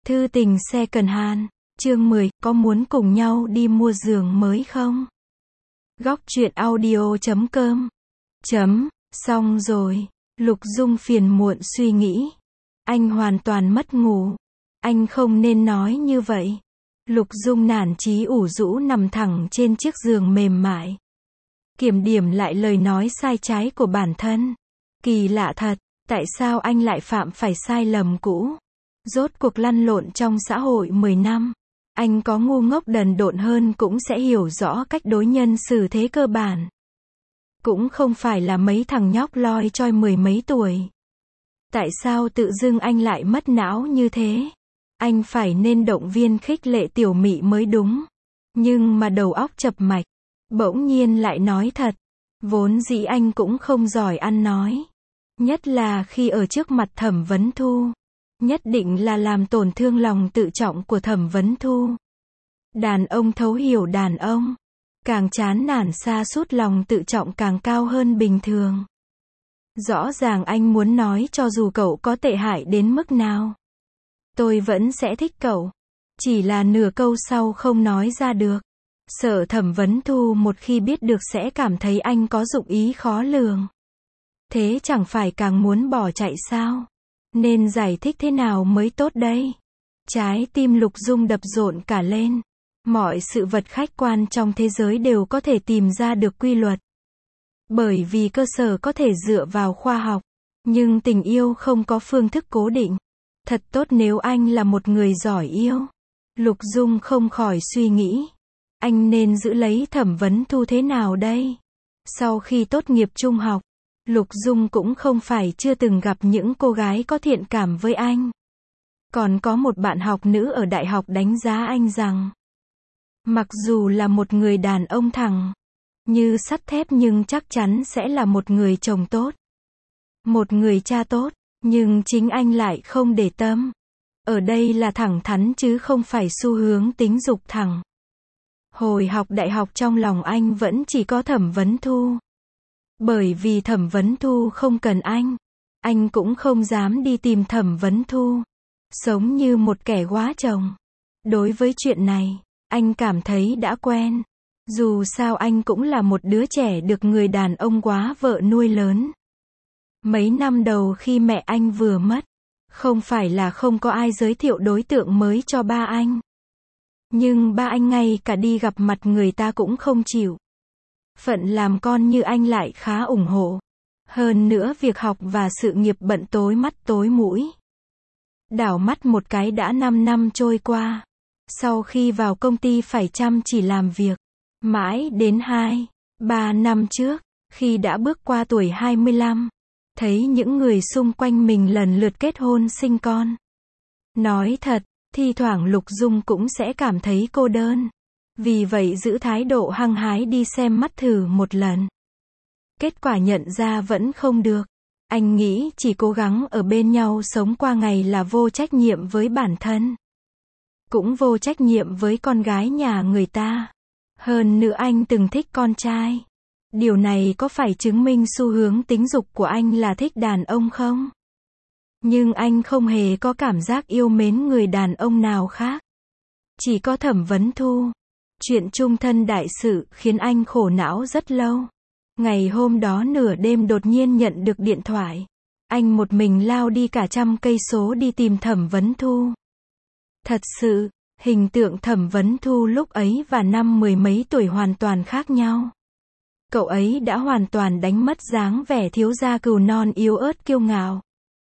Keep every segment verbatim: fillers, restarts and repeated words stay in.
Thư tình second hand, chương mười, có muốn cùng nhau đi mua giường mới không? Góc truyện audio chấm com. Chấm, xong rồi. Lục Dung phiền muộn suy nghĩ. Anh hoàn toàn mất ngủ. Anh không nên nói như vậy. Lục Dung nản chí ủ rũ nằm thẳng trên chiếc giường mềm mại. Kiểm điểm lại lời nói sai trái của bản thân. Kỳ lạ thật, tại sao anh lại phạm phải sai lầm cũ? Rốt cuộc lăn lộn trong xã hội mười năm. Anh có ngu ngốc đần độn hơn cũng sẽ hiểu rõ cách đối nhân xử thế cơ bản. Cũng không phải là mấy thằng nhóc loi choi mười mấy tuổi. Tại sao tự dưng anh lại mất não như thế? Anh phải nên động viên khích lệ tiểu mị mới đúng. Nhưng mà đầu óc chập mạch. Bỗng nhiên lại nói thật. Vốn dĩ anh cũng không giỏi ăn nói. Nhất là khi ở trước mặt Thẩm Vấn Thu. Nhất định là làm tổn thương lòng tự trọng của Thẩm Vấn Thu. Đàn ông thấu hiểu đàn ông. Càng chán nản sa sút lòng tự trọng càng cao hơn bình thường. Rõ ràng anh muốn nói cho dù cậu có tệ hại đến mức nào. Tôi vẫn sẽ thích cậu. Chỉ là nửa câu sau không nói ra được. Sợ Thẩm Vấn Thu một khi biết được sẽ cảm thấy anh có dụng ý khó lường. Thế chẳng phải càng muốn bỏ chạy sao? Nên giải thích thế nào mới tốt đây? Trái tim Lục Dung đập rộn cả lên. Mọi sự vật khách quan trong thế giới đều có thể tìm ra được quy luật. Bởi vì cơ sở có thể dựa vào khoa học. Nhưng tình yêu không có phương thức cố định. Thật tốt nếu anh là một người giỏi yêu. Lục Dung không khỏi suy nghĩ. Anh nên giữ lấy Thẩm Vấn Thu thế nào đây? Sau khi tốt nghiệp trung học, Lục Dung cũng không phải chưa từng gặp những cô gái có thiện cảm với anh. Còn có một bạn học nữ ở đại học đánh giá anh rằng, mặc dù là một người đàn ông thẳng, như sắt thép nhưng chắc chắn sẽ là một người chồng tốt. Một người cha tốt, nhưng chính anh lại không để tâm. Ở đây là thẳng thắn chứ không phải xu hướng tính dục thẳng. Hồi học đại học trong lòng anh vẫn chỉ có Thẩm Vấn Thu. Bởi vì Thẩm Vấn Thu không cần anh. Anh cũng không dám đi tìm Thẩm Vấn Thu. Sống như một kẻ góa chồng. Đối với chuyện này, anh cảm thấy đã quen. Dù sao anh cũng là một đứa trẻ được người đàn ông góa vợ nuôi lớn. Mấy năm đầu khi mẹ anh vừa mất, không phải là không có ai giới thiệu đối tượng mới cho ba anh. Nhưng ba anh ngay cả đi gặp mặt người ta cũng không chịu. Phận làm con như anh lại khá ủng hộ. Hơn nữa việc học và sự nghiệp bận tối mắt tối mũi. Đảo mắt một cái đã năm năm trôi qua. Sau khi vào công ty phải chăm chỉ làm việc. Mãi đến hai, ba năm trước, khi đã bước qua tuổi hai mươi lăm. Thấy những người xung quanh mình lần lượt kết hôn sinh con. Nói thật, thi thoảng Lục Dung cũng sẽ cảm thấy cô đơn. Vì vậy giữ thái độ hăng hái đi xem mắt thử một lần. Kết quả nhận ra vẫn không được. Anh nghĩ chỉ cố gắng ở bên nhau sống qua ngày là vô trách nhiệm với bản thân. Cũng vô trách nhiệm với con gái nhà người ta. Hơn nữa anh từng thích con trai. Điều này có phải chứng minh xu hướng tính dục của anh là thích đàn ông không? Nhưng anh không hề có cảm giác yêu mến người đàn ông nào khác. Chỉ có Thẩm Vấn Thu. Chuyện chung thân đại sự khiến anh khổ não rất lâu. Ngày hôm đó nửa đêm đột nhiên nhận được điện thoại. Anh một mình lao đi cả trăm cây số đi tìm Thẩm Vấn Thu. Thật sự, hình tượng Thẩm Vấn Thu lúc ấy và năm mười mấy tuổi hoàn toàn khác nhau. Cậu ấy đã hoàn toàn đánh mất dáng vẻ thiếu gia cừu non yếu ớt kiêu ngạo.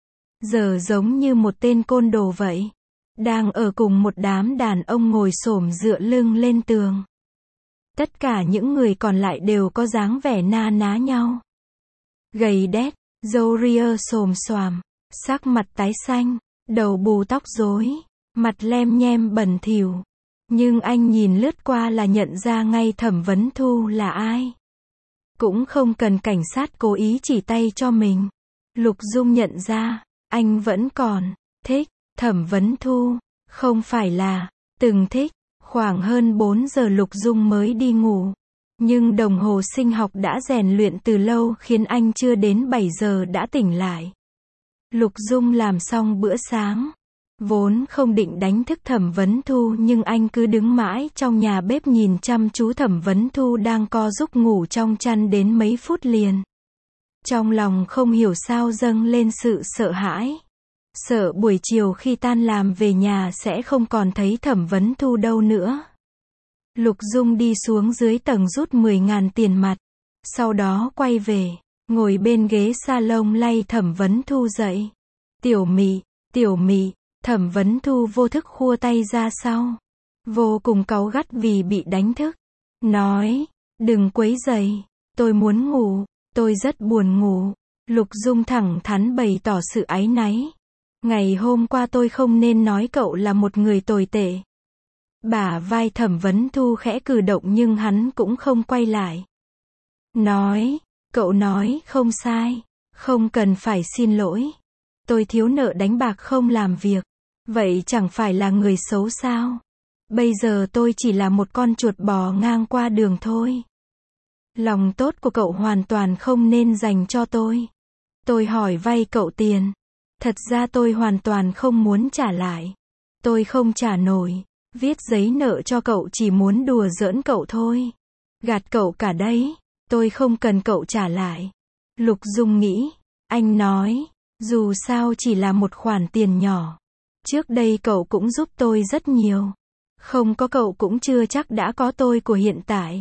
Giờ giống như một tên côn đồ vậy. Đang ở cùng một đám đàn ông ngồi xổm dựa lưng lên tường. Tất cả những người còn lại đều có dáng vẻ na ná nhau. Gầy đét, râu ria xồm xoàm, sắc mặt tái xanh, đầu bù tóc rối, mặt lem nhem bẩn thỉu. Nhưng anh nhìn lướt qua là nhận ra ngay Thẩm Vấn Thu là ai. Cũng không cần cảnh sát cố ý chỉ tay cho mình. Lục Dung nhận ra, anh vẫn còn thích Thẩm Vấn Thu. Không phải là từng thích. Khoảng hơn bốn giờ Lục Dung mới đi ngủ. Nhưng đồng hồ sinh học đã rèn luyện từ lâu khiến anh chưa đến bảy giờ đã tỉnh lại. Lục Dung làm xong bữa sáng. Vốn không định đánh thức Thẩm Vấn Thu nhưng anh cứ đứng mãi trong nhà bếp nhìn chăm chú Thẩm Vấn Thu đang co giúp ngủ trong chăn đến mấy phút liền. Trong lòng không hiểu sao dâng lên sự sợ hãi. Sợ buổi chiều khi tan làm về nhà sẽ không còn thấy Thẩm Vấn Thu đâu nữa. Lục Dung đi xuống dưới tầng rút mười ngàn tiền mặt. Sau đó quay về, ngồi bên ghế salon lay Thẩm Vấn Thu dậy. Tiểu Mị, Tiểu Mị, Thẩm Vấn Thu vô thức khua tay ra sau. Vô cùng cáu gắt vì bị đánh thức. Nói, đừng quấy rầy, tôi muốn ngủ, tôi rất buồn ngủ. Lục Dung thẳng thắn bày tỏ sự áy náy. Ngày hôm qua tôi không nên nói cậu là một người tồi tệ. Bả vai Thẩm Vấn Thu khẽ cử động nhưng hắn cũng không quay lại. Nói, cậu nói không sai, không cần phải xin lỗi. Tôi thiếu nợ đánh bạc không làm việc. Vậy chẳng phải là người xấu sao? Bây giờ tôi chỉ là một con chuột bò ngang qua đường thôi. Lòng tốt của cậu hoàn toàn không nên dành cho tôi. Tôi hỏi vay cậu tiền. Thật ra tôi hoàn toàn không muốn trả lại. Tôi không trả nổi. Viết giấy nợ cho cậu chỉ muốn đùa giỡn cậu thôi. Gạt cậu cả đấy. Tôi không cần cậu trả lại. Lục Dung nghĩ. Anh nói, dù sao chỉ là một khoản tiền nhỏ. Trước đây cậu cũng giúp tôi rất nhiều. Không có cậu cũng chưa chắc đã có tôi của hiện tại.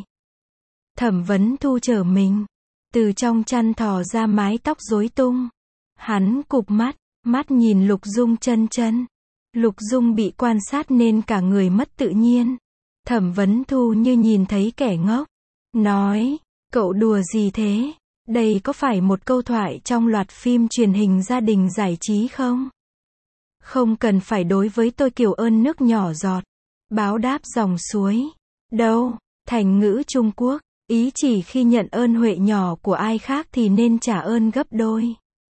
Thẩm Vấn Thu trở mình. Từ trong chăn thò ra mái tóc rối tung. Hắn cụp mắt, mắt nhìn Lục Dung chân chân. Lục Dung bị quan sát nên cả người mất tự nhiên. Thẩm Vấn Thu như nhìn thấy kẻ ngốc. Nói, cậu đùa gì thế? Đây có phải một câu thoại trong loạt phim truyền hình gia đình giải trí không? Không cần phải đối với tôi kiểu ơn nước nhỏ giọt. Báo đáp dòng suối. Đâu, thành ngữ Trung Quốc, ý chỉ khi nhận ơn huệ nhỏ của ai khác thì nên trả ơn gấp đôi.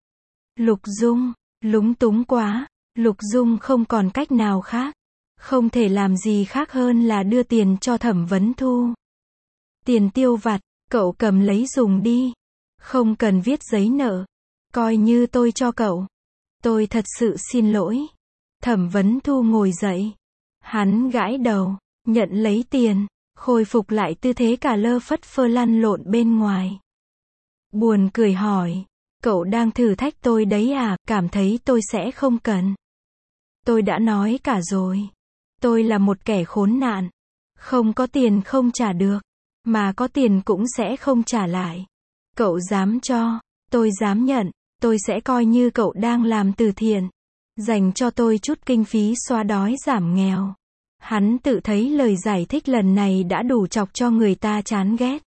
Lục Dung, lúng túng quá. Lục Dung không còn cách nào khác. Không thể làm gì khác hơn là đưa tiền cho Thẩm Vấn Thu. Tiền tiêu vặt, cậu cầm lấy dùng đi. Không cần viết giấy nợ. Coi như tôi cho cậu. Tôi thật sự xin lỗi. Thẩm Vấn Thu ngồi dậy. Hắn gãi đầu, nhận lấy tiền, khôi phục lại tư thế cả lơ phất phơ lăn lộn bên ngoài. Buồn cười hỏi, cậu đang thử thách tôi đấy à, cảm thấy tôi sẽ không cần. Tôi đã nói cả rồi. Tôi là một kẻ khốn nạn. Không có tiền không trả được. Mà có tiền cũng sẽ không trả lại. Cậu dám cho, tôi dám nhận. Tôi sẽ coi như cậu đang làm từ thiện. Dành cho tôi chút kinh phí xóa đói giảm nghèo. Hắn tự thấy lời giải thích lần này đã đủ chọc cho người ta chán ghét.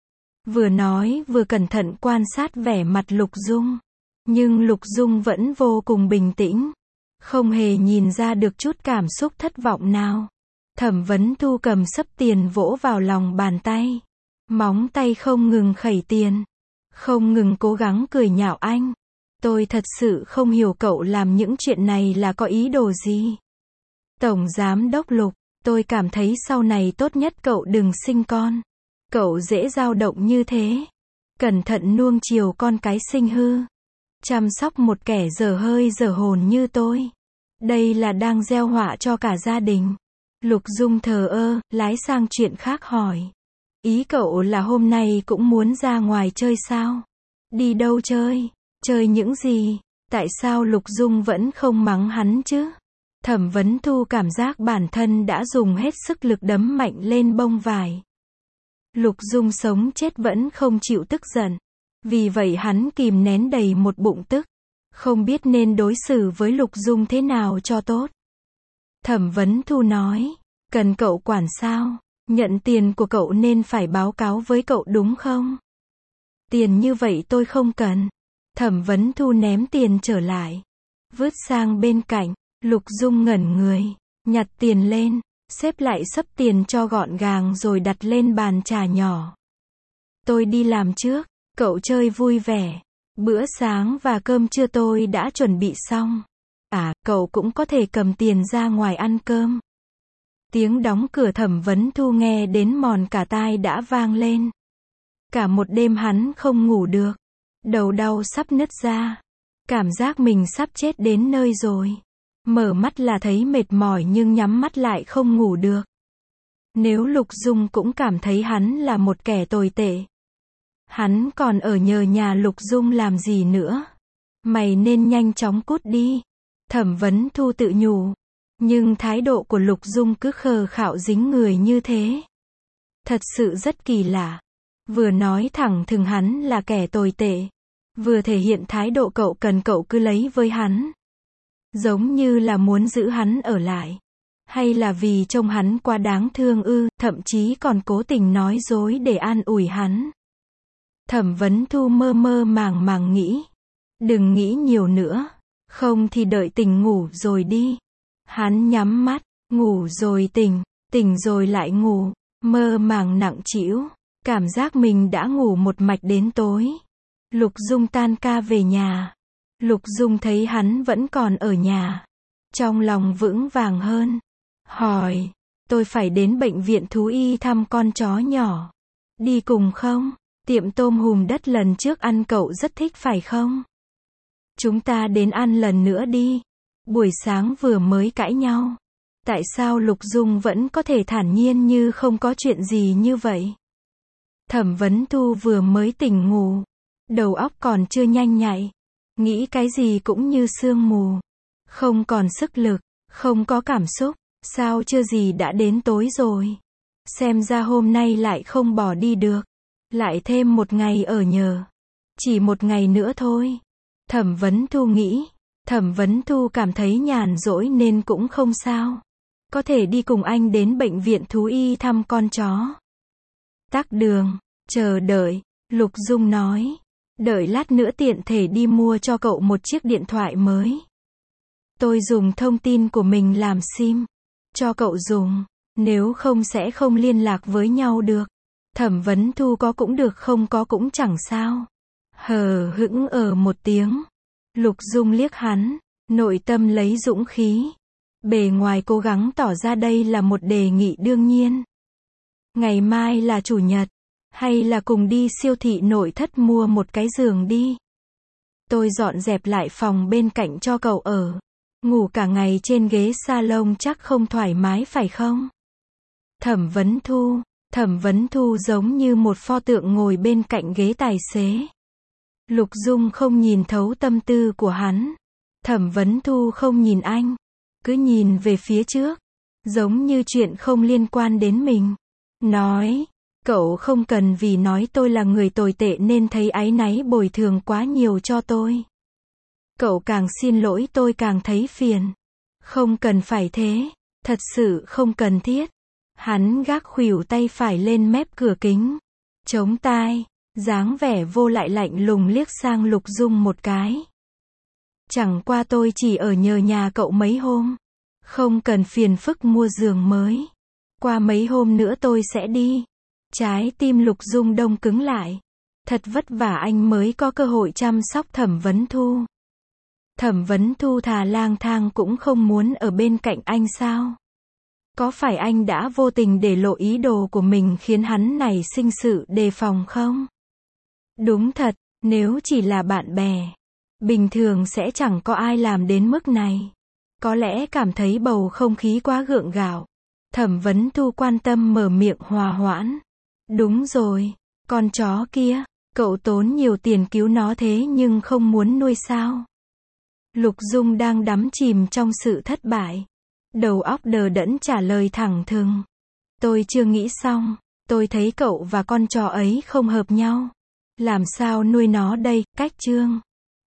Vừa nói vừa cẩn thận quan sát vẻ mặt Lục Dung. Nhưng Lục Dung vẫn vô cùng bình tĩnh. Không hề nhìn ra được chút cảm xúc thất vọng nào. Thẩm Vấn Thu cầm xấp tiền vỗ vào lòng bàn tay. Móng tay không ngừng khẩy tiền. Không ngừng cố gắng cười nhạo anh. Tôi thật sự không hiểu cậu làm những chuyện này là có ý đồ gì. Tổng Giám Đốc Lục, tôi cảm thấy sau này tốt nhất cậu đừng sinh con. Cậu dễ dao động như thế. Cẩn thận nuông chiều con cái sinh hư. Chăm sóc một kẻ dở hơi dở hồn như tôi. Đây là đang gieo họa cho cả gia đình. Lục Dung thờ ơ, lái sang chuyện khác hỏi. Ý cậu là hôm nay cũng muốn ra ngoài chơi sao? Đi đâu chơi? Chơi những gì? Tại sao Lục Dung vẫn không mắng hắn chứ? Thẩm Vấn Thu cảm giác bản thân đã dùng hết sức lực đấm mạnh lên bông vải. Lục Dung sống chết vẫn không chịu tức giận. Vì vậy hắn kìm nén đầy một bụng tức. Không biết nên đối xử với Lục Dung thế nào cho tốt. Thẩm Vấn Thu nói, cần cậu quản sao? Nhận tiền của cậu nên phải báo cáo với cậu đúng không? Tiền như vậy tôi không cần. Thẩm Vấn Thu ném tiền trở lại. Vứt sang bên cạnh. Lục Dung ngẩn người. Nhặt tiền lên. Xếp lại xấp tiền cho gọn gàng rồi đặt lên bàn trà nhỏ. Tôi đi làm trước. Cậu chơi vui vẻ. Bữa sáng và cơm trưa tôi đã chuẩn bị xong. À, cậu cũng có thể cầm tiền ra ngoài ăn cơm. Tiếng đóng cửa Thẩm Vấn Thu nghe đến mòn cả tai đã vang lên. Cả một đêm hắn không ngủ được. Đầu đau sắp nứt ra. Cảm giác mình sắp chết đến nơi rồi. Mở mắt là thấy mệt mỏi nhưng nhắm mắt lại không ngủ được. Nếu Lục Dung cũng cảm thấy hắn là một kẻ tồi tệ, hắn còn ở nhờ nhà Lục Dung làm gì nữa? Mày nên nhanh chóng cút đi. Thẩm Vấn Thu tự nhủ. Nhưng thái độ của Lục Dung cứ khờ khạo dính người như thế. Thật sự rất kỳ lạ. Vừa nói thẳng thừng hắn là kẻ tồi tệ, vừa thể hiện thái độ cậu cần cậu cứ lấy với hắn. Giống như là muốn giữ hắn ở lại. Hay là vì trông hắn quá đáng thương ư, thậm chí còn cố tình nói dối để an ủi hắn. Thẩm Vấn Thu mơ mơ màng màng nghĩ. Đừng nghĩ nhiều nữa. Không thì đợi tỉnh ngủ rồi đi. Hắn nhắm mắt, ngủ rồi tỉnh, tỉnh rồi lại ngủ, mơ màng nặng trĩu. Cảm giác mình đã ngủ một mạch đến tối. Lục Dung tan ca về nhà. Lục Dung thấy hắn vẫn còn ở nhà. Trong lòng vững vàng hơn. Hỏi, tôi phải đến bệnh viện thú y thăm con chó nhỏ. Đi cùng không? Tiệm tôm hùm đất lần trước ăn cậu rất thích phải không? Chúng ta đến ăn lần nữa đi. Buổi sáng vừa mới cãi nhau. Tại sao Lục Dung vẫn có thể thản nhiên như không có chuyện gì như vậy? Thẩm Vấn Thu vừa mới tỉnh ngủ. Đầu óc còn chưa nhanh nhạy. Nghĩ cái gì cũng như sương mù. Không còn sức lực, không có cảm xúc. Sao chưa gì đã đến tối rồi? Xem ra hôm nay lại không bỏ đi được. Lại thêm một ngày ở nhờ. Chỉ một ngày nữa thôi. Thẩm Vấn Thu nghĩ. Thẩm Vấn Thu cảm thấy nhàn rỗi nên cũng không sao. Có thể đi cùng anh đến bệnh viện thú y thăm con chó. Tắc đường, chờ đợi, Lục Dung nói. Đợi lát nữa tiện thể đi mua cho cậu một chiếc điện thoại mới. Tôi dùng thông tin của mình làm sim. Cho cậu dùng. Nếu không sẽ không liên lạc với nhau được. Thẩm Vấn Thu có cũng được không có cũng chẳng sao. Hờ hững ở một tiếng. Lục Dung liếc hắn. Nội tâm lấy dũng khí. Bề ngoài cố gắng tỏ ra đây là một đề nghị đương nhiên. Ngày mai là chủ nhật. Hay là cùng đi siêu thị nội thất mua một cái giường đi. Tôi dọn dẹp lại phòng bên cạnh cho cậu ở. Ngủ cả ngày trên ghế salon chắc không thoải mái phải không? Thẩm Vấn Thu. Thẩm Vấn Thu giống như một pho tượng ngồi bên cạnh ghế tài xế. Lục Dung không nhìn thấu tâm tư của hắn. Thẩm Vấn Thu không nhìn anh. Cứ nhìn về phía trước. Giống như chuyện không liên quan đến mình. Nói. Cậu không cần vì nói tôi là người tồi tệ nên thấy áy náy bồi thường quá nhiều cho tôi. Cậu càng xin lỗi tôi càng thấy phiền. Không cần phải thế. Thật sự không cần thiết. Hắn gác khuỷu tay phải lên mép cửa kính. Chống tai. Dáng vẻ vô lại lạnh lùng liếc sang Lục Dung một cái. Chẳng qua tôi chỉ ở nhờ nhà cậu mấy hôm. Không cần phiền phức mua giường mới. Qua mấy hôm nữa tôi sẽ đi. Trái tim Lục Dung đông cứng lại. Thật vất vả anh mới có cơ hội chăm sóc Thẩm Vấn Thu. Thẩm Vấn Thu thà lang thang cũng không muốn ở bên cạnh anh sao? Có phải anh đã vô tình để lộ ý đồ của mình khiến hắn nảy sinh sự đề phòng không? Đúng thật, nếu chỉ là bạn bè, bình thường sẽ chẳng có ai làm đến mức này. Có lẽ cảm thấy bầu không khí quá gượng gạo. Thẩm Vấn Thu quan tâm mở miệng hòa hoãn. Đúng rồi, con chó kia, cậu tốn nhiều tiền cứu nó thế nhưng không muốn nuôi sao? Lục Dung đang đắm chìm trong sự thất bại. Đầu óc đờ đẫn trả lời thẳng thừng. Tôi chưa nghĩ xong, tôi thấy cậu và con chó ấy không hợp nhau. Làm sao nuôi nó đây, cách chương.